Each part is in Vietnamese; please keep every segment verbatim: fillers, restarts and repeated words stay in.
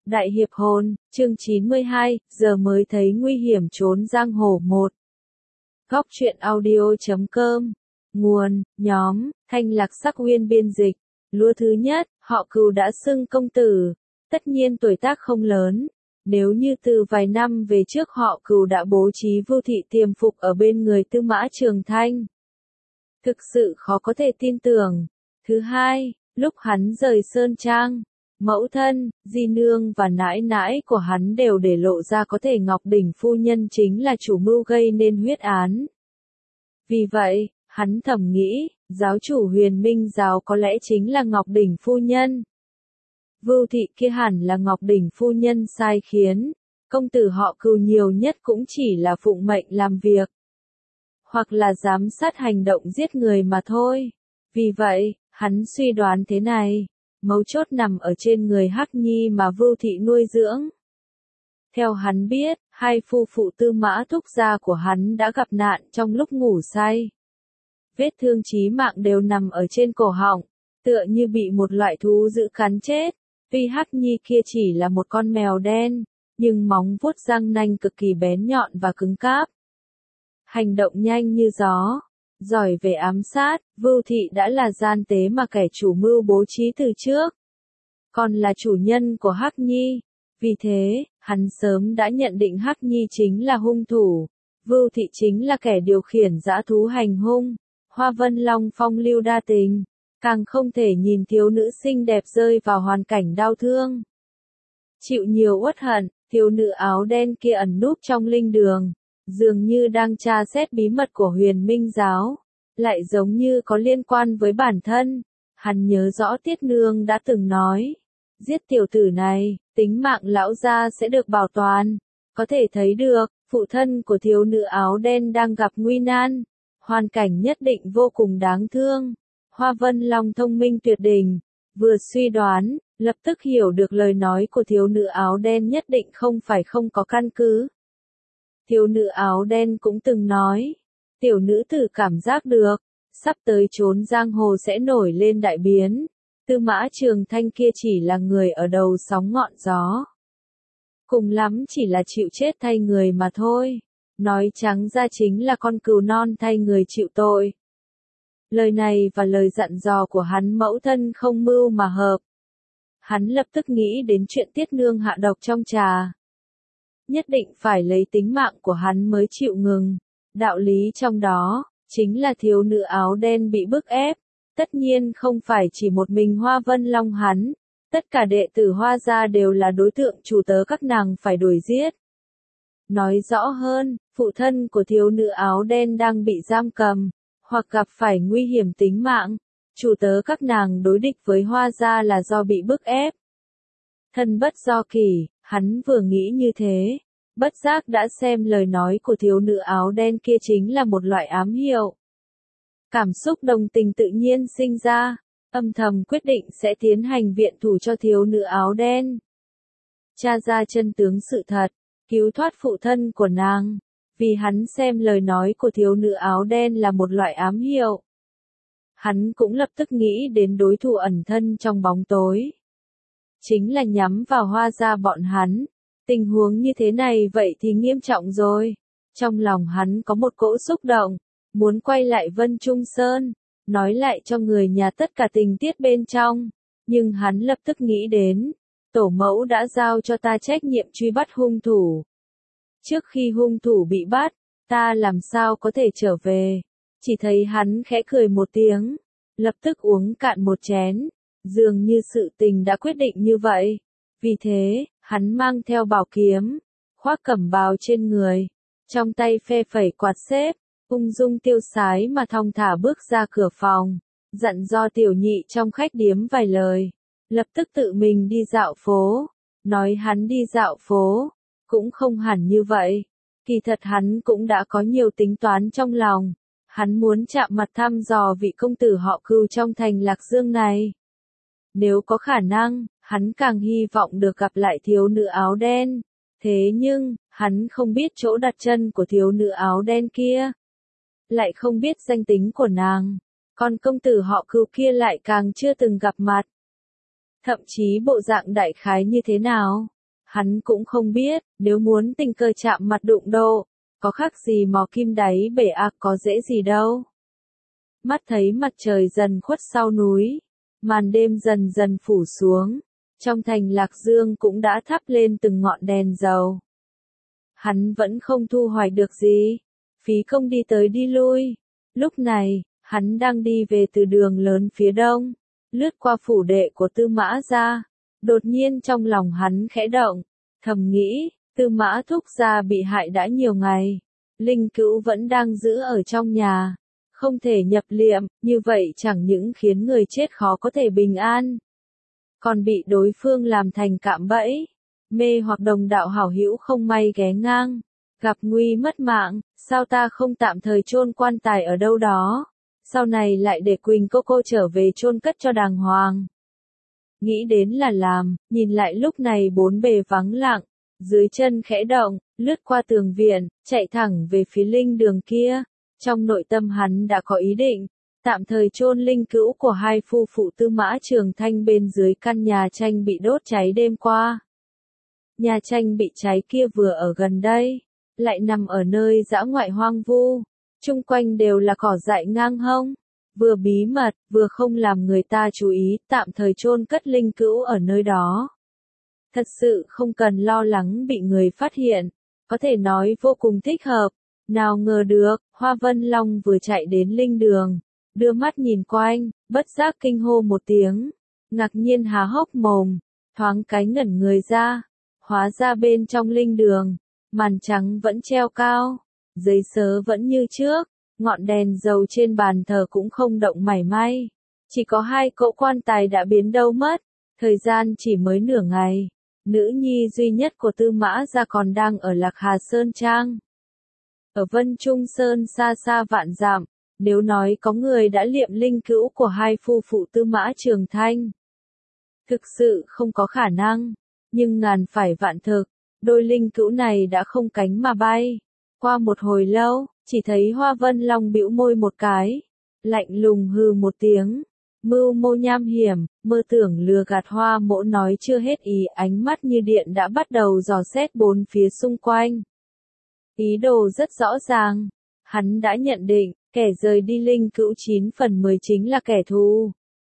Đại hiệp hồn, chương chín mươi hai, giờ mới thấy nguy hiểm trốn giang hồ một. Góc truyện audio chấm com. Nguồn, nhóm, Thanh Lạc Sắc Uyên biên dịch. Lúa thứ nhất, họ Cừu đã xưng công tử. Tất nhiên tuổi tác không lớn. Nếu như từ vài năm về trước họ Cừu đã bố trí Vưu Thị tiềm phục ở bên người Tư Mã Trường Thanh. Thực sự khó có thể tin tưởng. Thứ hai, lúc hắn rời Sơn Trang, mẫu thân, di nương và nãi nãi của hắn đều để lộ ra có thể Ngọc Đỉnh phu nhân chính là chủ mưu gây nên huyết án. Vì vậy, hắn thầm nghĩ, giáo chủ Huyền Minh giáo có lẽ chính là Ngọc Đỉnh phu nhân. Vưu Thị kia hẳn là Ngọc Đỉnh phu nhân sai khiến, công tử họ Cừu nhiều nhất cũng chỉ là phụng mệnh làm việc, hoặc là giám sát hành động giết người mà thôi. Vì vậy, hắn suy đoán thế này. Mấu chốt nằm ở trên người Hắc Nhi mà Vưu Thị nuôi dưỡng. Theo hắn biết, hai phu phụ Tư Mã Thúc gia của hắn đã gặp nạn trong lúc ngủ say. Vết thương chí mạng đều nằm ở trên cổ họng, tựa như bị một loại thú dữ cắn chết. Tuy Hắc Nhi kia chỉ là một con mèo đen, nhưng móng vuốt răng nanh cực kỳ bén nhọn và cứng cáp. Hành động nhanh như gió. Giỏi về ám sát, Vưu Thị đã là gian tế mà kẻ chủ mưu bố trí từ trước. Còn là chủ nhân của Hắc Nhi. Vì thế, hắn sớm đã nhận định Hắc Nhi chính là hung thủ. Vưu Thị chính là kẻ điều khiển dã thú hành hung. Hoa Vân Long phong lưu đa tình. Càng không thể nhìn thiếu nữ xinh đẹp rơi vào hoàn cảnh đau thương. Chịu nhiều uất hận, thiếu nữ áo đen kia ẩn núp trong linh đường. Dường như đang tra xét bí mật của Huyền Minh giáo, lại giống như có liên quan với bản thân. Hắn nhớ rõ Tiết Nương đã từng nói, giết tiểu tử này, tính mạng lão gia sẽ được bảo toàn. Có thể thấy được, phụ thân của thiếu nữ áo đen đang gặp nguy nan, hoàn cảnh nhất định vô cùng đáng thương. Hoa Vân Long thông minh tuyệt đỉnh, vừa suy đoán, lập tức hiểu được lời nói của thiếu nữ áo đen nhất định không phải không có căn cứ. Thiếu nữ áo đen cũng từng nói, tiểu nữ tử cảm giác được, sắp tới trốn giang hồ sẽ nổi lên đại biến. Tư Mã Trường Thanh kia chỉ là người ở đầu sóng ngọn gió. Cùng lắm chỉ là chịu chết thay người mà thôi. Nói trắng ra chính là con cừu non thay người chịu tội. Lời này và lời dặn dò của hắn mẫu thân không mưu mà hợp. Hắn lập tức nghĩ đến chuyện Tiết Nương hạ độc trong trà. Nhất định phải lấy tính mạng của hắn mới chịu ngừng. Đạo lý trong đó, chính là thiếu nữ áo đen bị bức ép. Tất nhiên không phải chỉ một mình Hoa Vân Long hắn. Tất cả đệ tử Hoa gia đều là đối tượng chủ tớ các nàng phải đuổi giết. Nói rõ hơn, phụ thân của thiếu nữ áo đen đang bị giam cầm, hoặc gặp phải nguy hiểm tính mạng. Chủ tớ các nàng đối địch với Hoa gia là do bị bức ép. Thân bất do kỳ. Hắn vừa nghĩ như thế, bất giác đã xem lời nói của thiếu nữ áo đen kia chính là một loại ám hiệu. Cảm xúc đồng tình tự nhiên sinh ra, âm thầm quyết định sẽ tiến hành viện thủ cho thiếu nữ áo đen. Tra ra chân tướng sự thật, cứu thoát phụ thân của nàng, vì hắn xem lời nói của thiếu nữ áo đen là một loại ám hiệu. Hắn cũng lập tức nghĩ đến đối thủ ẩn thân trong bóng tối. Chính là nhắm vào Hoa gia bọn hắn. Tình huống như thế này vậy thì nghiêm trọng rồi. Trong lòng hắn có một cỗ xúc động, muốn quay lại Vân Trung Sơn, nói lại cho người nhà tất cả tình tiết bên trong. Nhưng hắn lập tức nghĩ đến, tổ mẫu đã giao cho ta trách nhiệm truy bắt hung thủ. Trước khi hung thủ bị bắt, ta làm sao có thể trở về. Chỉ thấy hắn khẽ cười một tiếng, lập tức uống cạn một chén. Dường như sự tình đã quyết định như vậy. Vì thế, hắn mang theo bảo kiếm, khoác cẩm bào trên người, trong tay phe phẩy quạt xếp, ung dung tiêu sái mà thong thả bước ra cửa phòng, dặn do tiểu nhị trong khách điếm vài lời, lập tức tự mình đi dạo phố. Nói hắn đi dạo phố, cũng không hẳn như vậy, kỳ thật hắn cũng đã có nhiều tính toán trong lòng. Hắn muốn chạm mặt thăm dò vị công tử họ Cừu trong thành Lạc Dương này. Nếu có khả năng, hắn càng hy vọng được gặp lại thiếu nữ áo đen. Thế nhưng, hắn không biết chỗ đặt chân của thiếu nữ áo đen kia. Lại không biết danh tính của nàng. Còn công tử họ Cừu kia lại càng chưa từng gặp mặt. Thậm chí bộ dạng đại khái như thế nào, Hắn cũng không biết, nếu muốn tình cờ chạm mặt đụng độ, có khác gì mò kim đáy bể à, có dễ gì đâu. Mắt thấy mặt trời dần khuất sau núi, màn đêm dần dần phủ xuống, trong thành Lạc Dương cũng đã thắp lên từng ngọn đèn dầu. Hắn vẫn không thu hoạch được gì, phí công đi tới đi lui. Lúc này, hắn đang đi về từ đường lớn phía đông, lướt qua phủ đệ của Tư Mã gia. Đột nhiên trong lòng hắn khẽ động, thầm nghĩ, Tư Mã thúc gia bị hại đã nhiều ngày, Linh Cữu vẫn đang giữ ở trong nhà, không thể nhập liệm, như vậy chẳng những khiến người chết khó có thể bình an, còn bị đối phương làm thành cạm bẫy, mê hoặc đồng đạo hảo hữu không may ghé ngang, gặp nguy mất mạng, sao ta không tạm thời chôn quan tài ở đâu đó, sau này lại để Quỳnh cô cô trở về chôn cất cho đàng hoàng. Nghĩ đến là làm, nhìn lại lúc này bốn bề vắng lặng, dưới chân khẽ động, lướt qua tường viện, chạy thẳng về phía linh đường kia. Trong nội tâm hắn đã có ý định, tạm thời chôn linh cữu của hai phu phụ Tư Mã Trường Thanh bên dưới căn nhà tranh bị đốt cháy đêm qua. Nhà tranh bị cháy kia vừa ở gần đây, lại nằm ở nơi dã ngoại hoang vu, chung quanh đều là cỏ dại ngang hông. Vừa bí mật, vừa không làm người ta chú ý, tạm thời chôn cất linh cữu ở nơi đó. Thật sự không cần lo lắng bị người phát hiện, có thể nói vô cùng thích hợp. Nào ngờ được, Hoa Vân Long vừa chạy đến linh đường, đưa mắt nhìn quanh, bất giác kinh hô một tiếng, ngạc nhiên há hốc mồm, thoáng cái ngẩn người ra, hóa ra bên trong linh đường, màn trắng vẫn treo cao, giấy sớ vẫn như trước. Ngọn đèn dầu trên bàn thờ cũng không động mảy may. Chỉ có hai cỗ quan tài đã biến đâu mất. Thời gian chỉ mới nửa ngày. Nữ nhi duy nhất của Tư Mã gia còn đang ở Lạc Hà Sơn Trang. Ở Vân Trung Sơn xa xa vạn dặm. Nếu nói có người đã liệm linh cữu của hai phu phụ Tư Mã Trường Thanh. Thực sự không có khả năng. Nhưng ngàn phải vạn thực. Đôi linh cữu này đã không cánh mà bay. Qua một hồi lâu, chỉ thấy Hoa Vân Long bĩu môi một cái, lạnh lùng hừ một tiếng, mưu mô nham hiểm, mơ tưởng lừa gạt Hoa Mỗ nói chưa hết ý, ánh mắt như điện đã bắt đầu dò xét bốn phía xung quanh. Ý đồ rất rõ ràng, hắn đã nhận định, kẻ rời đi linh cữu chín phần mười chính là kẻ thù.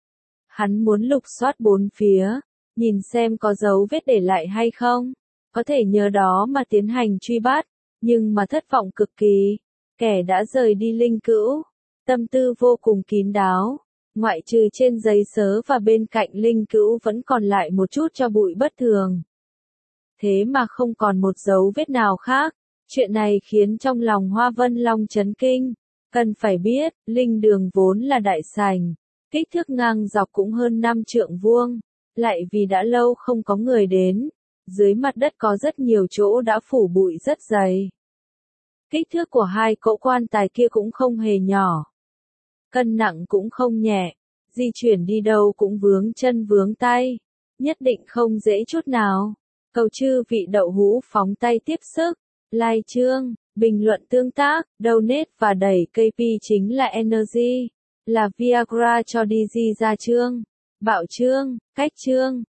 Hắn muốn lục soát bốn phía, nhìn xem có dấu vết để lại hay không, có thể nhờ đó mà tiến hành truy bắt, nhưng mà thất vọng cực kỳ. Kẻ đã rời đi linh cữu, tâm tư vô cùng kín đáo, ngoại trừ trên giấy sớ và bên cạnh linh cữu vẫn còn lại một chút cho bụi bất thường. Thế mà không còn một dấu vết nào khác, chuyện này khiến trong lòng Hoa Vân Long chấn kinh. Cần phải biết, linh đường vốn là đại sảnh, kích thước ngang dọc cũng hơn năm trượng vuông, lại vì đã lâu không có người đến, dưới mặt đất có rất nhiều chỗ đã phủ bụi rất dày. Kích thước của hai cỗ quan tài kia cũng không hề nhỏ. Cân nặng cũng không nhẹ. Di chuyển đi đâu cũng vướng chân vướng tay. Nhất định không dễ chút nào. Cầu chư vị đậu hũ phóng tay tiếp sức. Like chương, bình luận tương tác, donate và đẩy ca pê chính là Energy. Là Viagra cho Digi ra chương. Bạo chương, cách chương.